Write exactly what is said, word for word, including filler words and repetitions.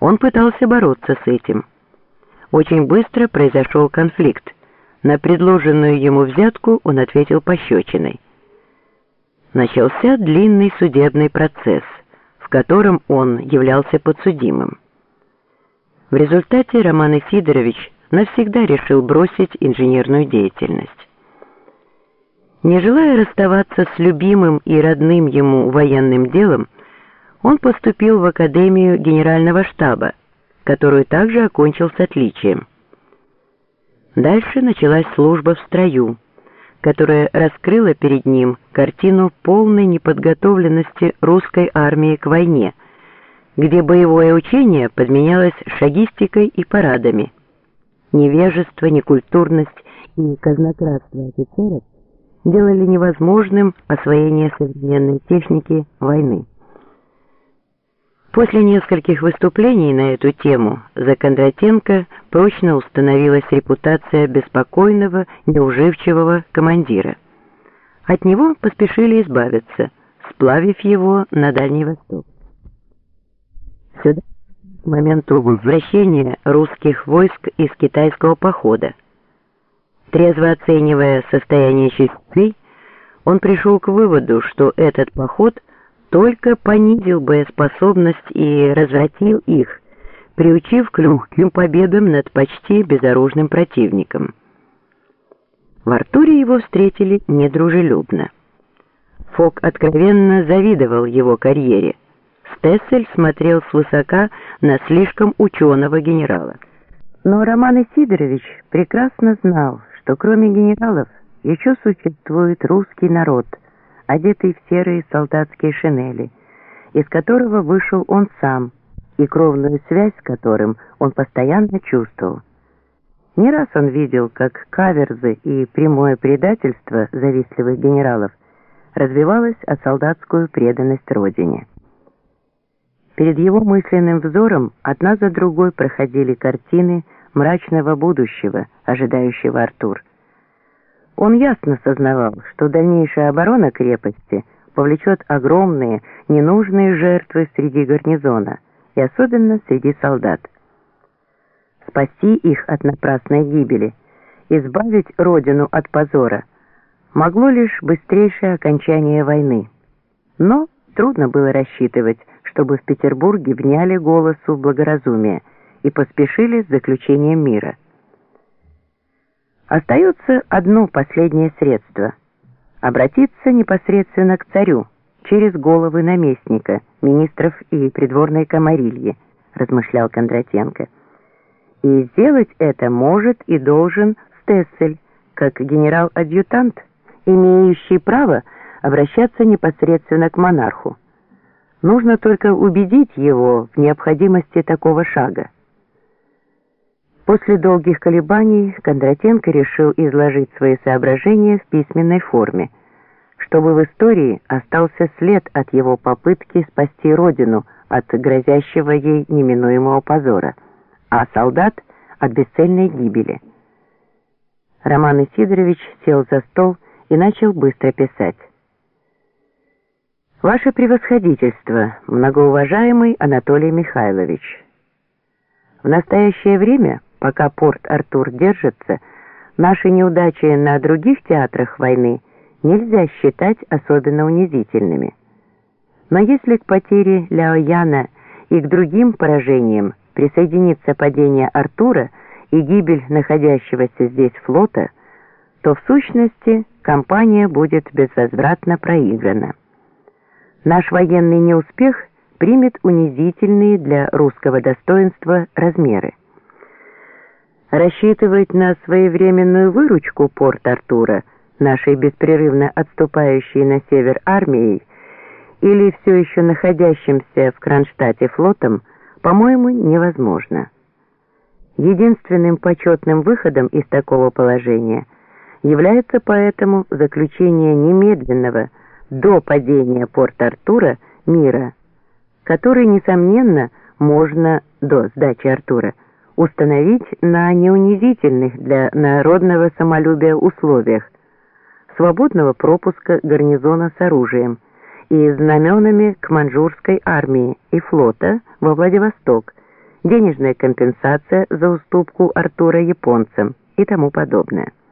Он пытался бороться с этим. Очень быстро произошел конфликт. На предложенную ему взятку он ответил пощечиной. Начался длинный судебный процесс, в котором он являлся подсудимым. В результате Роман Исидорович навсегда решил бросить инженерную деятельность. Не желая расставаться с любимым и родным ему военным делом, он поступил в Академию Генерального штаба, которую также окончил с отличием. Дальше началась служба в строю, которая раскрыла перед ним картину полной неподготовленности русской армии к войне, где боевое учение подменялось шагистикой и парадами. Невежество, некультурность и казнократство офицеров делали невозможным освоение современной техники войны. После нескольких выступлений на эту тему за Кондратенко прочно установилась репутация беспокойного, неуживчивого командира. От него поспешили избавиться, сплавив его на Дальний Восток. Сюда к моменту возвращения русских войск из китайского похода. Трезво оценивая состояние частей, он пришел к выводу, что этот поход только понизил боеспособность и развратил их, приучив к легким победам над почти безоружным противником. В Артуре его встретили недружелюбно. Фок откровенно завидовал его карьере. Стессель смотрел свысока на слишком ученого генерала. Но Роман Исидорович прекрасно знал, что кроме генералов еще существует русский народ, одетый в серые солдатские шинели, из которого вышел он сам, и кровную связь с которым он постоянно чувствовал. Не раз он видел, как каверзы и прямое предательство завистливых генералов развивалось о солдатскую преданность родине. Перед его мысленным взором одна за другой проходили картины мрачного будущего, ожидающего Артур. Он ясно сознавал, что дальнейшая оборона крепости повлечет огромные, ненужные жертвы среди гарнизона, и особенно среди солдат. Спасти их от напрасной гибели, избавить родину от позора, могло лишь быстрейшее окончание войны. Но трудно было рассчитывать, чтобы в Петербурге вняли голосу благоразумия и поспешили с заключением мира. Остается одно последнее средство – обратиться непосредственно к царю, через головы наместника, министров и придворной камарильи, размышлял Кондратенко. И сделать это может и должен Стессель, как генерал-адъютант, имеющий право обращаться непосредственно к монарху. Нужно только убедить его в необходимости такого шага. После долгих колебаний Кондратенко решил изложить свои соображения в письменной форме, чтобы в истории остался след от его попытки спасти родину от грозящего ей неминуемого позора, а солдат от бесцельной гибели. Роман Исидорович сел за стол и начал быстро писать. «Ваше превосходительство, многоуважаемый Анатолий Михайлович, в настоящее время, пока Порт-Артур держится, наши неудачи на других театрах войны нельзя считать особенно унизительными. Но если к потере Ляояна и к другим поражениям присоединится падение Артура и гибель находящегося здесь флота, то в сущности кампания будет безвозвратно проиграна. Наш военный неуспех примет унизительные для русского достоинства размеры. Рассчитывать на своевременную выручку Порт-Артура, нашей беспрерывно отступающей на север армией, или все еще находящимся в Кронштадте флотом, по-моему, невозможно. Единственным почетным выходом из такого положения является поэтому заключение немедленного до падения Порт-Артура мира, который, несомненно, можно до сдачи Артура установить на неунизительных для народного самолюбия условиях свободного пропуска гарнизона с оружием и знаменами к маньчжурской армии и флота во Владивосток денежная компенсация за уступку Артура японцам и тому подобное.